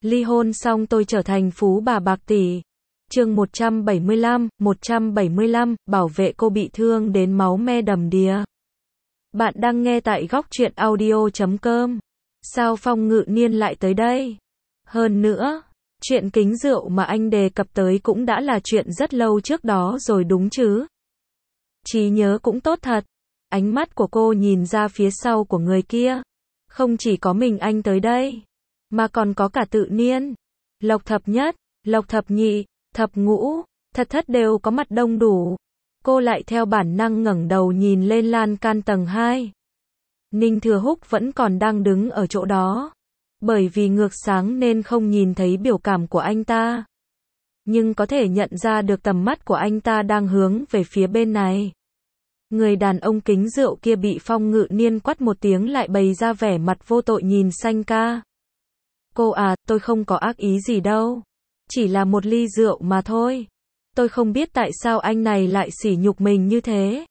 Ly hôn xong tôi trở thành phú bà bạc tỷ. Chương 175, bảo vệ cô bị thương đến máu me đầm đìa. Bạn đang nghe tại góc truyện audio.com. Sao Phong Ngự Niên lại tới đây? Hơn nữa, chuyện kính rượu mà anh đề cập tới cũng đã là chuyện rất lâu trước đó rồi đúng chứ? Trí nhớ cũng tốt thật. Ánh mắt của cô nhìn ra phía sau của người kia. Không chỉ có mình anh tới đây, mà còn có cả Tự Niên, Lộc Thập Nhất, Lộc Thập Nhị, Thập Ngũ, Thật Thất đều có mặt đông đủ. Cô lại theo bản năng ngẩng đầu nhìn lên lan can tầng 2. Ninh Thừa Húc vẫn còn đang đứng ở chỗ đó. Bởi vì ngược sáng nên không nhìn thấy biểu cảm của anh ta. Nhưng có thể nhận ra được tầm mắt của anh ta đang hướng về phía bên này. Người đàn ông kính rượu kia bị Phong Ngự Niên quát một tiếng lại bày ra vẻ mặt vô tội nhìn Sanh ca. Cô à, tôi không có ác ý gì đâu. Chỉ là một ly rượu mà thôi. Tôi không biết tại sao anh này lại sỉ nhục mình như thế.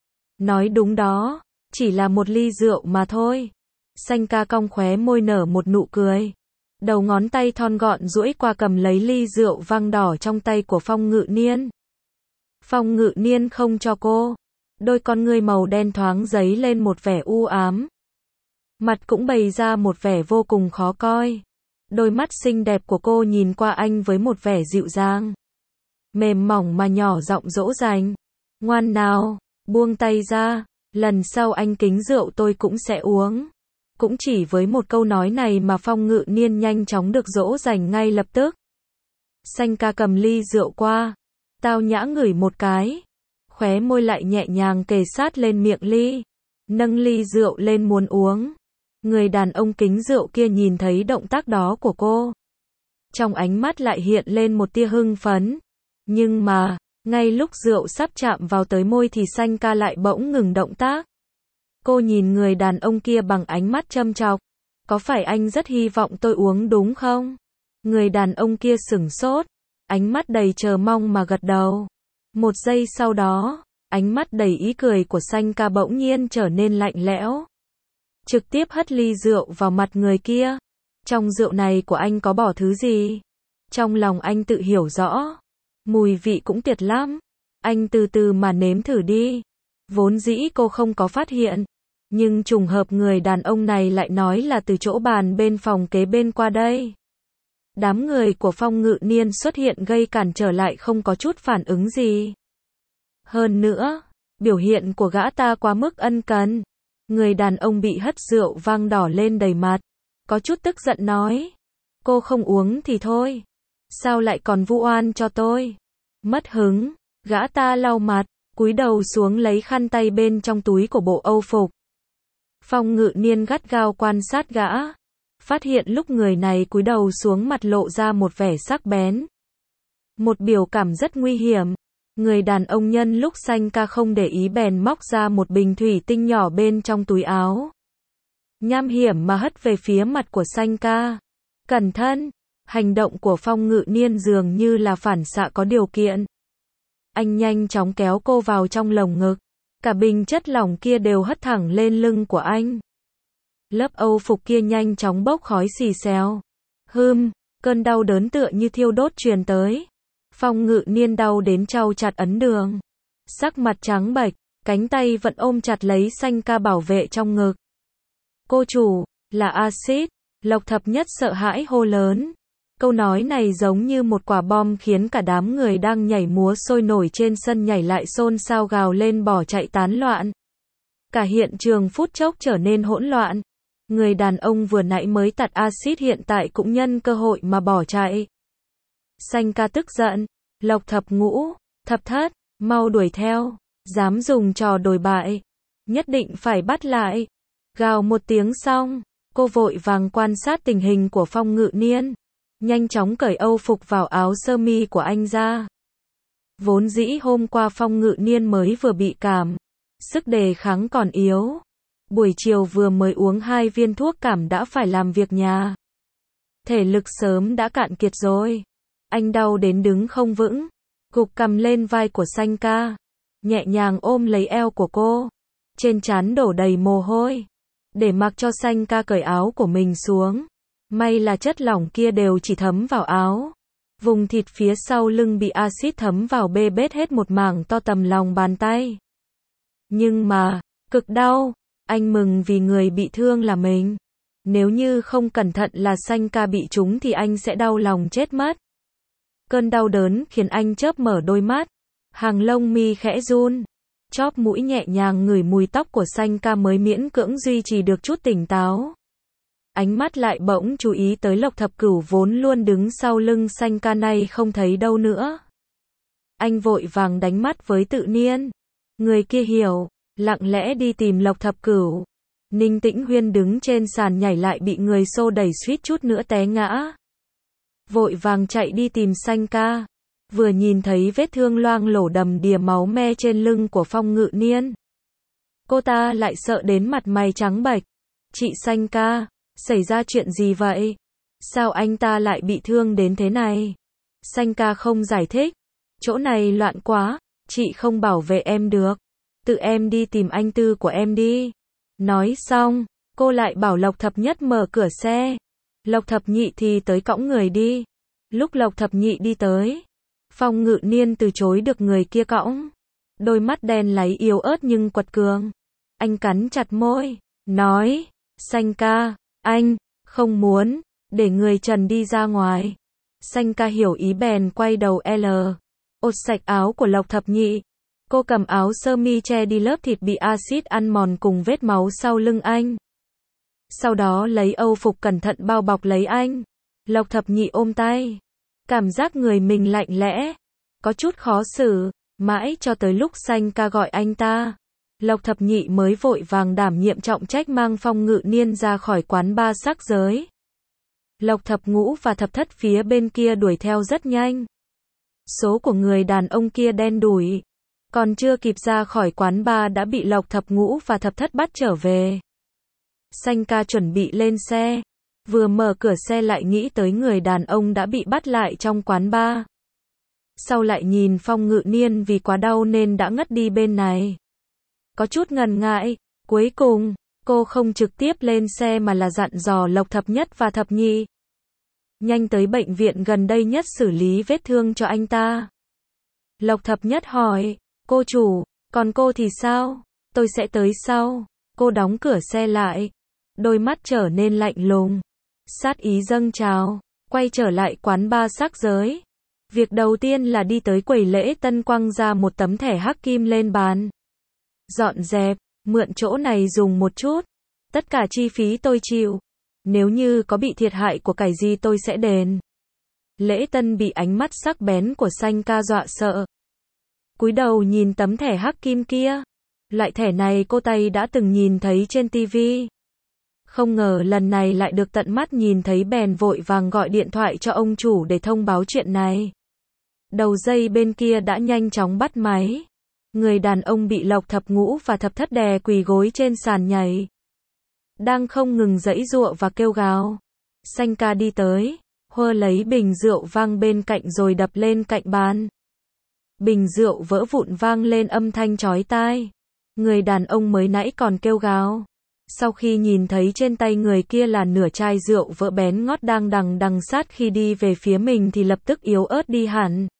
Nói đúng đó, chỉ là một ly rượu mà thôi. Sanh ca cong khóe môi nở một nụ cười. Đầu ngón tay thon gọn duỗi qua cầm lấy ly rượu vang đỏ trong tay của Phong Ngự Niên. Phong Ngự Niên không cho cô. Đôi con ngươi màu đen thoáng dấy lên một vẻ u ám. Mặt cũng bày ra một vẻ vô cùng khó coi. Đôi mắt xinh đẹp của cô nhìn qua anh với một vẻ dịu dàng. Mềm mỏng mà nhỏ giọng dỗ dành. Ngoan nào, buông tay ra, lần sau anh kính rượu tôi cũng sẽ uống. Cũng chỉ với một câu nói này mà Phong Ngự Niên nhanh chóng được dỗ dành ngay lập tức. Sanh ca cầm ly rượu qua. Tao nhã ngửi một cái. Khóe môi lại nhẹ nhàng kề sát lên miệng ly. Nâng ly rượu lên muốn uống. Người đàn ông kính rượu kia nhìn thấy động tác đó của cô. Trong ánh mắt lại hiện lên một tia hưng phấn. Nhưng mà, ngay lúc rượu sắp chạm vào tới môi thì Sanh ca lại bỗng ngừng động tác. Cô nhìn người đàn ông kia bằng ánh mắt châm chọc. Có phải anh rất hy vọng tôi uống đúng không? Người đàn ông kia sửng sốt. Ánh mắt đầy chờ mong mà gật đầu. Một giây sau đó, ánh mắt đầy ý cười của Sanh ca bỗng nhiên trở nên lạnh lẽo. Trực tiếp hất ly rượu vào mặt người kia. Trong rượu này của anh có bỏ thứ gì? Trong lòng anh tự hiểu rõ. Mùi vị cũng tuyệt lắm. Anh từ từ mà nếm thử đi. Vốn dĩ cô không có phát hiện. Nhưng trùng hợp người đàn ông này lại nói là từ chỗ bàn bên phòng kế bên qua đây. Đám người của Phong Ngự Niên xuất hiện gây cản trở lại không có chút phản ứng gì. Hơn nữa, biểu hiện của gã ta quá mức ân cần. Người đàn ông bị hất rượu vang đỏ lên đầy mặt. Có chút tức giận nói. Cô không uống thì thôi. Sao lại còn vu oan cho tôi? Mất hứng, gã ta lau mặt, cúi đầu xuống lấy khăn tay bên trong túi của bộ âu phục. Phong Ngự Niên gắt gao quan sát gã. Phát hiện lúc người này cúi đầu xuống mặt lộ ra một vẻ sắc bén. Một biểu cảm rất nguy hiểm. Người đàn ông nhân lúc Sanh ca không để ý bèn móc ra một bình thủy tinh nhỏ bên trong túi áo. Nham hiểm mà hất về phía mặt của Sanh ca. Cẩn thận! Hành động của Phong Ngự Niên dường như là phản xạ có điều kiện. Anh nhanh chóng kéo cô vào trong lồng ngực. Cả bình chất lỏng kia đều hất thẳng lên lưng của anh. Lớp âu phục kia nhanh chóng bốc khói xì xèo. Cơn đau đớn tựa như thiêu đốt truyền tới. Phong Ngự Niên đau đến trao chặt ấn đường. Sắc mặt trắng bệch, cánh tay vẫn ôm chặt lấy Sanh ca bảo vệ trong ngực. Cô chủ, là axit. Lộc Thập Nhất sợ hãi hô lớn. Câu nói này giống như một quả bom khiến cả đám người đang nhảy múa sôi nổi trên sân nhảy lại xôn xao gào lên bỏ chạy tán loạn. Cả hiện trường phút chốc trở nên hỗn loạn. Người đàn ông vừa nãy mới tạt axit hiện tại cũng nhân cơ hội mà bỏ chạy. Sanh ca tức giận. Lộc Thập Ngũ, Thập Thất, mau đuổi theo. Dám dùng trò đồi bại. Nhất định phải bắt lại. Gào một tiếng xong, cô vội vàng quan sát tình hình của Phong Ngự Niên. Nhanh chóng cởi âu phục vào áo sơ mi của anh ra. Vốn dĩ hôm qua Phong Ngự Niên mới vừa bị cảm. Sức đề kháng còn yếu. Buổi chiều vừa mới uống 2 viên thuốc cảm đã phải làm việc nhà. Thể lực sớm đã cạn kiệt rồi. Anh đau đến đứng không vững. Gục cằm lên vai của Sanh ca. Nhẹ nhàng ôm lấy eo của cô. Trên trán đổ đầy mồ hôi. Để mặc cho Sanh ca cởi áo của mình xuống. May là chất lỏng kia đều chỉ thấm vào áo. Vùng thịt phía sau lưng bị axit thấm vào bê bết hết một mảng to tầm lòng bàn tay. Nhưng mà, cực đau, anh mừng vì người bị thương là mình. Nếu như không cẩn thận là Sanh ca bị trúng thì anh sẽ đau lòng chết mất. Cơn đau đớn khiến anh chớp mở đôi mắt. Hàng lông mi khẽ run. Chóp mũi nhẹ nhàng ngửi mùi tóc của Sanh ca mới miễn cưỡng duy trì được chút tỉnh táo. Ánh mắt lại bỗng chú ý tới Lộc Thập Cửu vốn luôn đứng sau lưng Sanh ca này không thấy đâu nữa. Anh vội vàng đánh mắt với Tự Niên. Người kia hiểu, lặng lẽ đi tìm Lộc Thập Cửu. Ninh Tĩnh Huyên đứng trên sàn nhảy lại bị người xô đẩy suýt chút nữa té ngã. Vội vàng chạy đi tìm Sanh ca. Vừa nhìn thấy vết thương loang lổ đầm đìa máu me trên lưng của Phong Ngự Niên. Cô ta lại sợ đến mặt mày trắng bệch. Chị Sanh ca, xảy ra chuyện gì vậy? Sao anh ta lại bị thương đến thế này? Sanh ca không giải thích. Chỗ này loạn quá, chị không bảo vệ em được. Tự em đi tìm anh Tư của em đi. Nói xong, cô lại bảo Lộc Thập Nhất mở cửa xe. Lộc Thập Nhị thì tới cõng người đi. Lúc Lộc Thập Nhị đi tới, Phong Ngự Niên từ chối được người kia cõng. Đôi mắt đen láy yếu ớt nhưng quật cường. Anh cắn chặt môi, nói, Sanh ca, anh, không muốn, để người Trần đi ra ngoài. Sanh ca hiểu ý bèn quay đầu ột sạch áo của Lộc Thập Nhị. Cô cầm áo sơ mi che đi lớp thịt bị axit ăn mòn cùng vết máu sau lưng anh. Sau đó lấy âu phục cẩn thận bao bọc lấy anh. Lộc Thập Nhị ôm tay. Cảm giác người mình lạnh lẽ. Có chút khó xử. Mãi cho tới lúc Sanh ca gọi anh ta. Lộc Thập Nhị mới vội vàng đảm nhiệm trọng trách mang Phong Ngự Niên ra khỏi quán bar sắc giới. Lộc Thập Ngũ và Thập Thất phía bên kia đuổi theo rất nhanh. Số của người đàn ông kia đen đủi. Còn chưa kịp ra khỏi quán bar đã bị Lộc Thập Ngũ và Thập Thất bắt trở về. Sanh ca chuẩn bị lên xe. Vừa mở cửa xe lại nghĩ tới người đàn ông đã bị bắt lại trong quán bar. Sau lại nhìn Phong Ngự Niên vì quá đau nên đã ngất đi bên này. Có chút ngần ngại. Cuối cùng, cô không trực tiếp lên xe mà là dặn dò Lộc Thập Nhất và Thập Nhị. Nhanh tới bệnh viện gần đây nhất xử lý vết thương cho anh ta. Lộc Thập Nhất hỏi, cô chủ, còn cô thì sao? Tôi sẽ tới sau. Cô đóng cửa xe lại. Đôi mắt trở nên lạnh lùng. Sát ý dâng trào. Quay trở lại quán bar sắc giới. Việc đầu tiên là đi tới quầy lễ tân quăng ra một tấm thẻ hắc kim lên bàn. Dọn dẹp, mượn chỗ này dùng một chút. Tất cả chi phí tôi chịu. Nếu như có bị thiệt hại của cải gì tôi sẽ đền. Lễ tân bị ánh mắt sắc bén của Sanh ca dọa sợ. Cúi đầu nhìn tấm thẻ hắc kim kia. Loại thẻ này cô ta đã từng nhìn thấy trên tivi. Không ngờ lần này lại được tận mắt nhìn thấy bèn vội vàng gọi điện thoại cho ông chủ để thông báo chuyện này. Đầu dây bên kia đã nhanh chóng bắt máy. Người đàn ông bị Lộc Thập Ngũ và Thập Thất đè quỳ gối trên sàn nhảy. Đang không ngừng giãy giụa và kêu gào. Sanh ca đi tới, hơ lấy bình rượu vang bên cạnh rồi đập lên cạnh bàn. Bình rượu vỡ vụn vang lên âm thanh chói tai. Người đàn ông mới nãy còn kêu gào. Sau khi nhìn thấy trên tay người kia là nửa chai rượu vỡ bén ngót đang đằng sát khi đi về phía mình thì lập tức yếu ớt đi hẳn.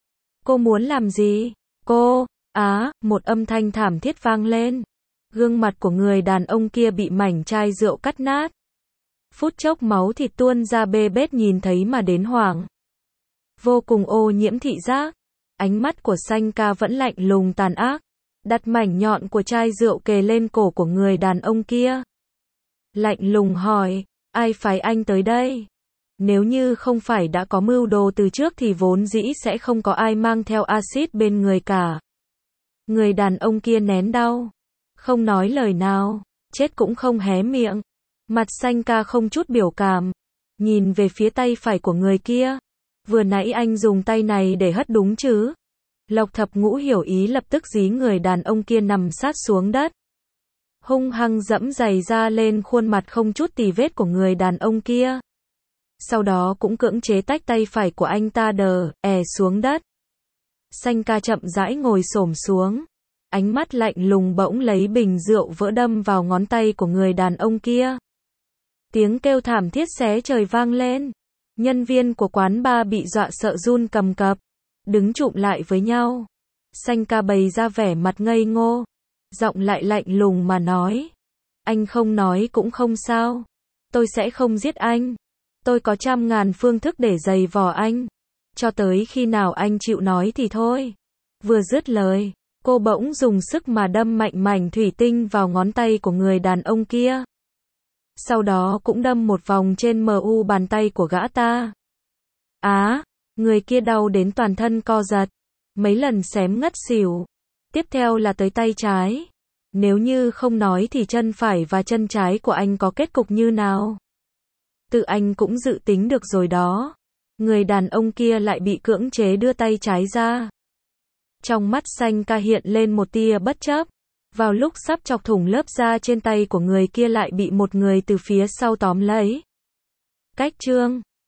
Cô muốn làm gì? Cô, một âm thanh thảm thiết vang lên. Gương mặt của người đàn ông kia bị mảnh chai rượu cắt nát. Phút chốc máu thịt tuôn ra bê bết nhìn thấy mà đến hoảng. Vô cùng ô nhiễm thị giác. Ánh mắt của Sanh ca vẫn lạnh lùng tàn ác. Đặt mảnh nhọn của chai rượu kề lên cổ của người đàn ông kia. Lạnh lùng hỏi, ai phái anh tới đây? Nếu như không phải đã có mưu đồ từ trước thì vốn dĩ sẽ không có ai mang theo axit bên người cả. Người đàn ông kia nén đau. Không nói lời nào, chết cũng không hé miệng. Mặt Sanh ca không chút biểu cảm. Nhìn về phía tay phải của người kia. Vừa nãy anh dùng tay này để hất đúng chứ? Lộc Thập Ngũ hiểu ý lập tức dí người đàn ông kia nằm sát xuống đất. Hung hăng dẫm giày ra lên khuôn mặt không chút tì vết của người đàn ông kia. Sau đó cũng cưỡng chế tách tay phải của anh ta xuống đất. Sanh ca chậm rãi ngồi xổm xuống. Ánh mắt lạnh lùng bỗng lấy bình rượu vỡ đâm vào ngón tay của người đàn ông kia. Tiếng kêu thảm thiết xé trời vang lên. Nhân viên của quán bar bị dọa sợ run cầm cập, đứng chụm lại với nhau. Xanh ca bày ra vẻ mặt ngây ngô, giọng lại lạnh lùng mà nói. Anh không nói cũng không sao. Tôi sẽ không giết anh. Tôi có 100.000 phương thức để giày vò anh. Cho tới khi nào anh chịu nói thì thôi. Vừa dứt lời, cô bỗng dùng sức mà đâm mạnh mảnh thủy tinh vào ngón tay của người đàn ông kia. Sau đó cũng đâm một vòng trên mu bàn tay của gã ta. Người kia đau đến toàn thân co giật, mấy lần xém ngất xỉu. Tiếp theo là tới tay trái. Nếu như không nói thì chân phải và chân trái của anh có kết cục như nào? Tự anh cũng dự tính được rồi đó. Người đàn ông kia lại bị cưỡng chế đưa tay trái ra. Trong mắt xanh ca hiện lên một tia bất chấp. Vào lúc sắp chọc thủng lớp da trên tay của người kia lại bị một người từ phía sau tóm lấy. Cách chương